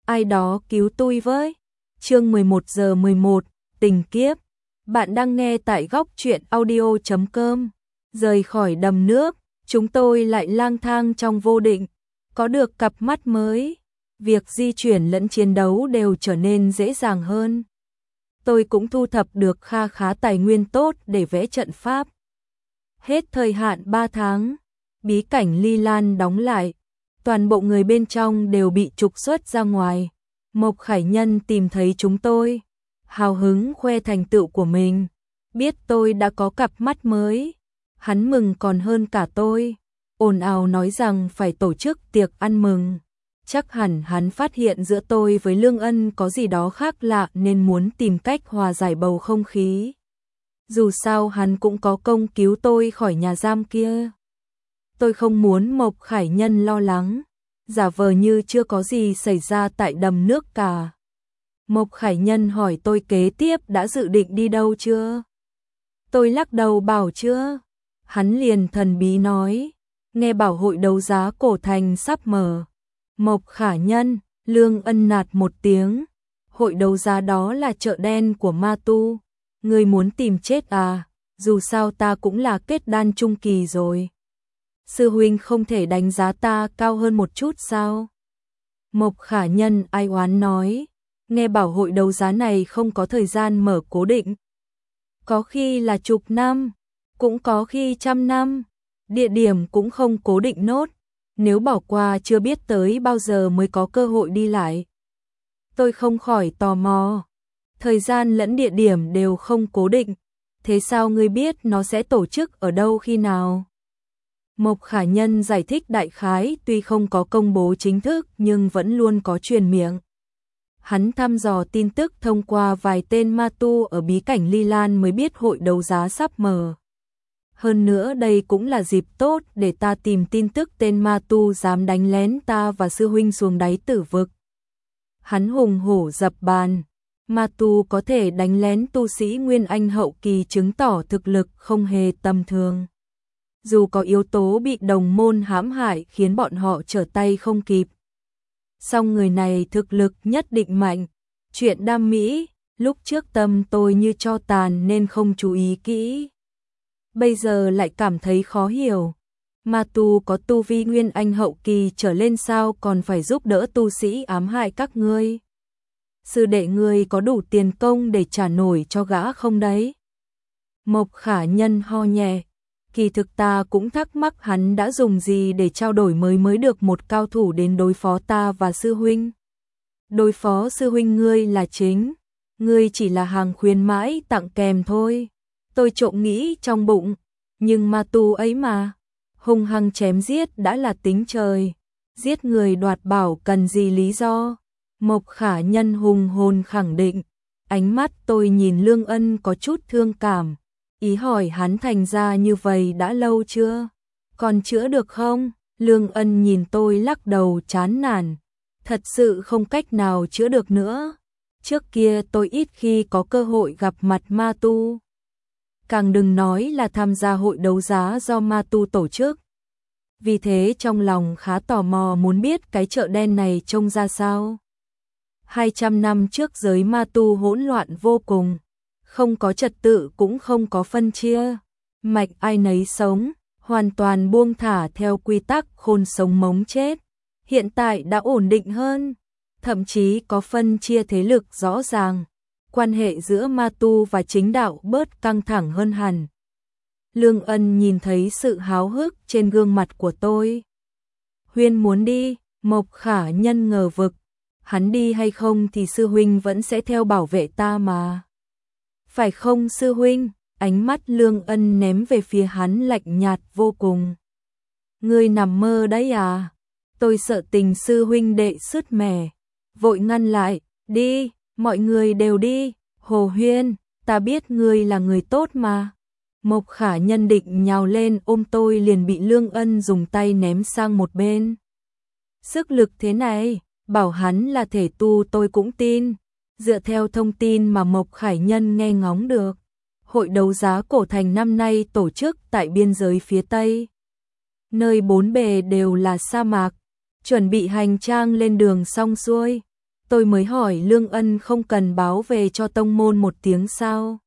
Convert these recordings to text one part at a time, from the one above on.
ai đó cứu tôi với. Chương 11:11, tình kiếp. Bạn đang nghe tại góc truyện audio.com. Rời khỏi đầm nước, chúng tôi lại lang thang trong vô định, có được cặp mắt mới, việc di chuyển lẫn chiến đấu đều trở nên dễ dàng hơn. Tôi cũng thu thập được kha khá tài nguyên tốt để vẽ trận pháp. Hết thời hạn 3 tháng, bí cảnh Ly Lan đóng lại, toàn bộ người bên trong đều bị trục xuất ra ngoài. Mộc Khải Nhân tìm thấy chúng tôi, hào hứng khoe thành tựu của mình, biết tôi đã có cặp mắt mới, hắn mừng còn hơn cả tôi, ồn ào nói rằng phải tổ chức tiệc ăn mừng. Chắc hẳn hắn phát hiện giữa tôi với Lương Ân có gì đó khác lạ nên muốn tìm cách hòa giải bầu không khí. Dù sao hắn cũng có công cứu tôi khỏi nhà giam kia. Tôi không muốn Mộc Khải Nhân lo lắng, giả vờ như chưa có gì xảy ra tại đầm nước cả. Mộc Khải Nhân hỏi tôi kế tiếp đã dự định đi đâu chưa? Tôi lắc đầu bảo chưa. Hắn liền thần bí nói, nghe bảo hội đấu giá cổ thành sắp mở. Mộc Khải Nhân, Lương Ân nạt một tiếng, hội đấu giá đó là chợ đen của ma tu, ngươi muốn tìm chết à, dù sao ta cũng là kết đan trung kỳ rồi. Sư huynh không thể đánh giá ta cao hơn một chút sao? Mộc Khải Nhân ai oán nói, nghe bảo hội đấu giá này không có thời gian mở cố định. Có khi là chục năm, cũng có khi trăm năm, địa điểm cũng không cố định nốt, nếu bỏ qua chưa biết tới bao giờ mới có cơ hội đi lại. Tôi không khỏi tò mò, thời gian lẫn địa điểm đều không cố định, thế sao ngươi biết nó sẽ tổ chức ở đâu khi nào? Mộc Khải Nhân giải thích đại khái, tuy không có công bố chính thức nhưng vẫn luôn có truyền miệng. Hắn thăm dò tin tức thông qua vài tên ma tu ở bí cảnh Ly Lan mới biết hội đấu giá sắp mở. Hơn nữa đây cũng là dịp tốt để ta tìm tin tức tên ma tu dám đánh lén ta và sư huynh xuống đáy tử vực. Hắn hùng hổ dập bàn, ma tu có thể đánh lén tu sĩ Nguyên Anh hậu kỳ chứng tỏ thực lực không hề tầm thường. Dù có yếu tố bị đồng môn hãm hại khiến bọn họ trở tay không kịp, song người này thực lực nhất định mạnh. Chuyện đam mỹ, lúc trước tâm tôi như tro tàn nên không chú ý kỹ. Bây giờ lại cảm thấy khó hiểu. Ma tu có tu vi Nguyên Anh hậu kỳ trở lên sao còn phải giúp đỡ tu sĩ ám hại các ngươi? Sư đệ ngươi có đủ tiền công để trả nổi cho gã không đấy? Mộc Khải Nhân ho nhẹ. Kỳ thực ta cũng thắc mắc hắn đã dùng gì để trao đổi mới được một cao thủ đến đối phó ta và sư huynh. Đối phó sư huynh ngươi là chính, ngươi chỉ là hàng khuyến mãi tặng kèm thôi. Tôi trộm nghĩ trong bụng, nhưng ma tu ấy mà, hung hăng chém giết đã là tính trời, giết người đoạt bảo cần gì lý do? Mộc Khải Nhân hùng hồn khẳng định, ánh mắt tôi nhìn Lương Ân có chút thương cảm. Ý hỏi hắn thành ra như vậy đã lâu chưa? Còn chữa được không? Lương Ân nhìn tôi lắc đầu chán nản. Thật sự không cách nào chữa được nữa. Trước kia tôi ít khi có cơ hội gặp mặt ma tu. Càng đừng nói là tham gia hội đấu giá do ma tu tổ chức. Vì thế trong lòng khá tò mò muốn biết cái chợ đen này trông ra sao. 200 năm trước giới ma tu hỗn loạn vô cùng. Không có trật tự cũng không có phân chia, mạch ai nấy sống, hoàn toàn buông thả theo quy tắc khôn sống mống chết. Hiện tại đã ổn định hơn, thậm chí có phân chia thế lực rõ ràng, quan hệ giữa ma tu và chính đạo bớt căng thẳng hơn hẳn. Lương Ân nhìn thấy sự háo hức trên gương mặt của tôi. Huyên muốn đi, Mộc Khải Nhân ngờ vực, hắn đi hay không thì sư huynh vẫn sẽ theo bảo vệ ta mà. Phải không sư huynh? Ánh mắt Lương Ân ném về phía hắn lạnh nhạt vô cùng. Ngươi nằm mơ đấy à? Tôi sợ tình sư huynh đệ sứt mẻ, vội ngăn lại, đi, mọi người đều đi. Hồ Huyên, ta biết ngươi là người tốt mà. Mộc Khải Nhân định nhào lên ôm tôi liền bị Lương Ân dùng tay ném sang một bên. Sức lực thế này, bảo hắn là thể tu tôi cũng tin. Dựa theo thông tin mà Mộc Khải Nhân nghe ngóng được, hội đấu giá cổ thành năm nay tổ chức tại biên giới phía Tây. Nơi bốn bề đều là sa mạc, chuẩn bị hành trang lên đường xong xuôi. Tôi mới hỏi Lương Ân không cần báo về cho tông môn một tiếng sao?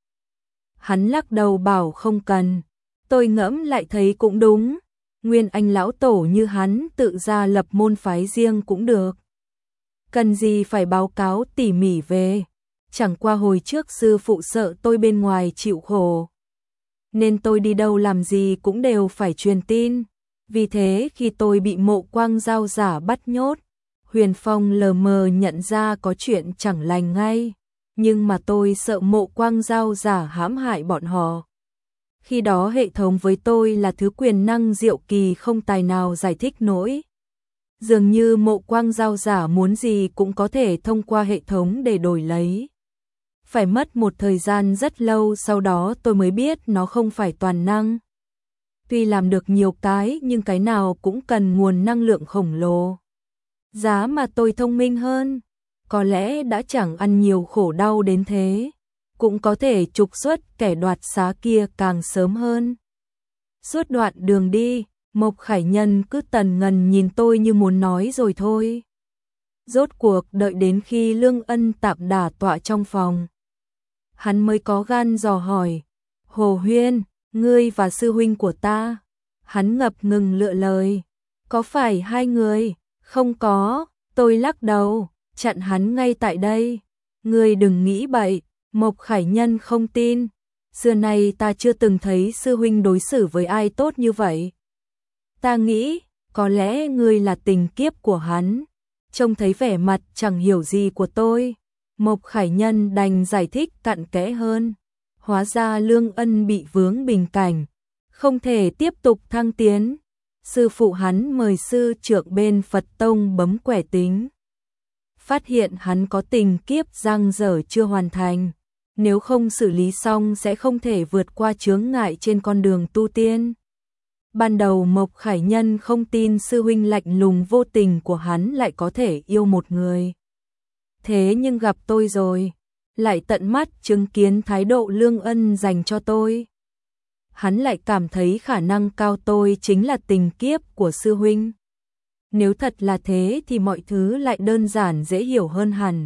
Hắn lắc đầu bảo không cần. Tôi ngẫm lại thấy cũng đúng. Nguyên Anh lão tổ như hắn tự ra lập môn phái riêng cũng được. Cần gì phải báo cáo tỉ mỉ về. Chẳng qua hồi trước sư phụ sợ tôi bên ngoài chịu khổ, nên tôi đi đâu làm gì cũng đều phải truyền tin. Vì thế khi tôi bị Mộ Quang Giao giả bắt nhốt, Huyền Phong lờ mờ nhận ra có chuyện chẳng lành ngay. Nhưng mà tôi sợ Mộ Quang Giao giả hãm hại bọn họ. Khi đó hệ thống với tôi là thứ quyền năng diệu kỳ không tài nào giải thích nổi. Dường như Mộ Quang Giao giả muốn gì cũng có thể thông qua hệ thống để đổi lấy. Phải mất một thời gian rất lâu sau đó tôi mới biết nó không phải toàn năng. Tuy làm được nhiều cái nhưng cái nào cũng cần nguồn năng lượng khổng lồ. Giá mà tôi thông minh hơn, có lẽ đã chẳng ăn nhiều khổ đau đến thế, cũng có thể trục xuất kẻ đoạt xá kia càng sớm hơn. Suốt đoạn đường đi, Mộc Khải Nhân cứ tần ngần nhìn tôi như muốn nói rồi thôi. Rốt cuộc đợi đến khi Lương Ân tạm đả tọa trong phòng, hắn mới có gan dò hỏi, Hồ Huyên, ngươi và sư huynh của ta. Hắn ngập ngừng lựa lời, có phải hai người? Không có, tôi lắc đầu, chặn hắn ngay tại đây. Ngươi đừng nghĩ bậy. Mộc Khải Nhân không tin, xưa nay ta chưa từng thấy sư huynh đối xử với ai tốt như vậy. Ta nghĩ, có lẽ ngươi là tình kiếp của hắn. Trông thấy vẻ mặt chẳng hiểu gì của tôi, Mộc Khải Nhân đành giải thích cặn kẽ hơn. Hóa ra Lương Ân bị vướng bình cảnh, không thể tiếp tục thăng tiến. Sư phụ hắn mời sư trưởng bên Phật Tông bấm quẻ tính. Phát hiện hắn có tình kiếp dang dở chưa hoàn thành. Nếu không xử lý xong sẽ không thể vượt qua chướng ngại trên con đường tu tiên. Ban đầu Mộc Khải Nhân không tin sư huynh lạnh lùng vô tình của hắn lại có thể yêu một người. Thế nhưng gặp tôi rồi, lại tận mắt chứng kiến thái độ Lương Ân dành cho tôi. Hắn lại cảm thấy khả năng cao tôi chính là tình kiếp của sư huynh. Nếu thật là thế thì mọi thứ lại đơn giản dễ hiểu hơn hẳn.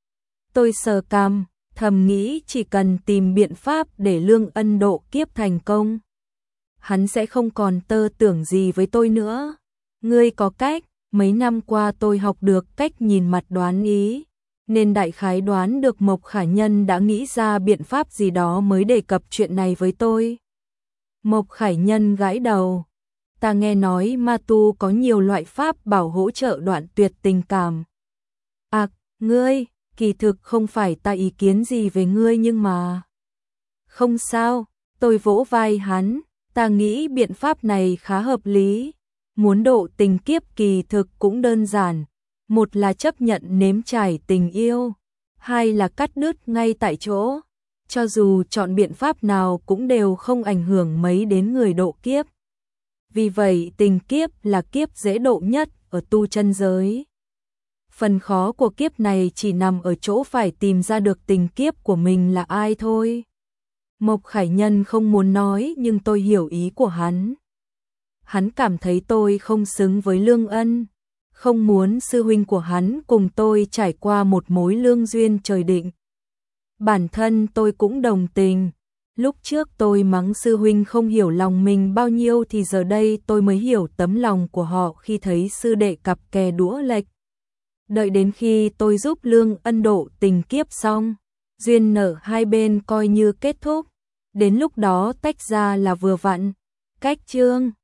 Tôi sờ cằm, thầm nghĩ chỉ cần tìm biện pháp để Lương Ân độ kiếp thành công, hắn sẽ không còn tơ tưởng gì với tôi nữa. Ngươi có cách, mấy năm qua tôi học được cách nhìn mặt đoán ý, nên đại khái đoán được Mộc Khải Nhân đã nghĩ ra biện pháp gì đó mới đề cập chuyện này với tôi. Mộc Khải Nhân gãi đầu. Ta nghe nói ma tu có nhiều loại pháp bảo hỗ trợ đoạn tuyệt tình cảm. À, ngươi, kỳ thực không phải ta ý kiến gì về ngươi nhưng mà... Không sao, tôi vỗ vai hắn, ta nghĩ biện pháp này khá hợp lý. Muốn độ tình kiếp kỳ thực cũng đơn giản. Một là chấp nhận nếm trải tình yêu, hai là cắt đứt ngay tại chỗ. Cho dù chọn biện pháp nào cũng đều không ảnh hưởng mấy đến người độ kiếp. Vì vậy tình kiếp là kiếp dễ độ nhất ở tu chân giới. Phần khó của kiếp này chỉ nằm ở chỗ phải tìm ra được tình kiếp của mình là ai thôi. Mộc Khải Nhân không muốn nói nhưng tôi hiểu ý của hắn. Hắn cảm thấy tôi không xứng với Lương Ân, không muốn sư huynh của hắn cùng tôi trải qua một mối lương duyên trời định. Bản thân tôi cũng đồng tình. Lúc trước tôi mắng sư huynh không hiểu lòng mình bao nhiêu thì giờ đây tôi mới hiểu tấm lòng của họ khi thấy sư đệ cặp kè đũa lệch. Đợi đến khi tôi giúp Lương Ân độ tình kiếp xong, duyên nợ hai bên coi như kết thúc. Đến lúc đó tách ra là vừa vặn. Cách chương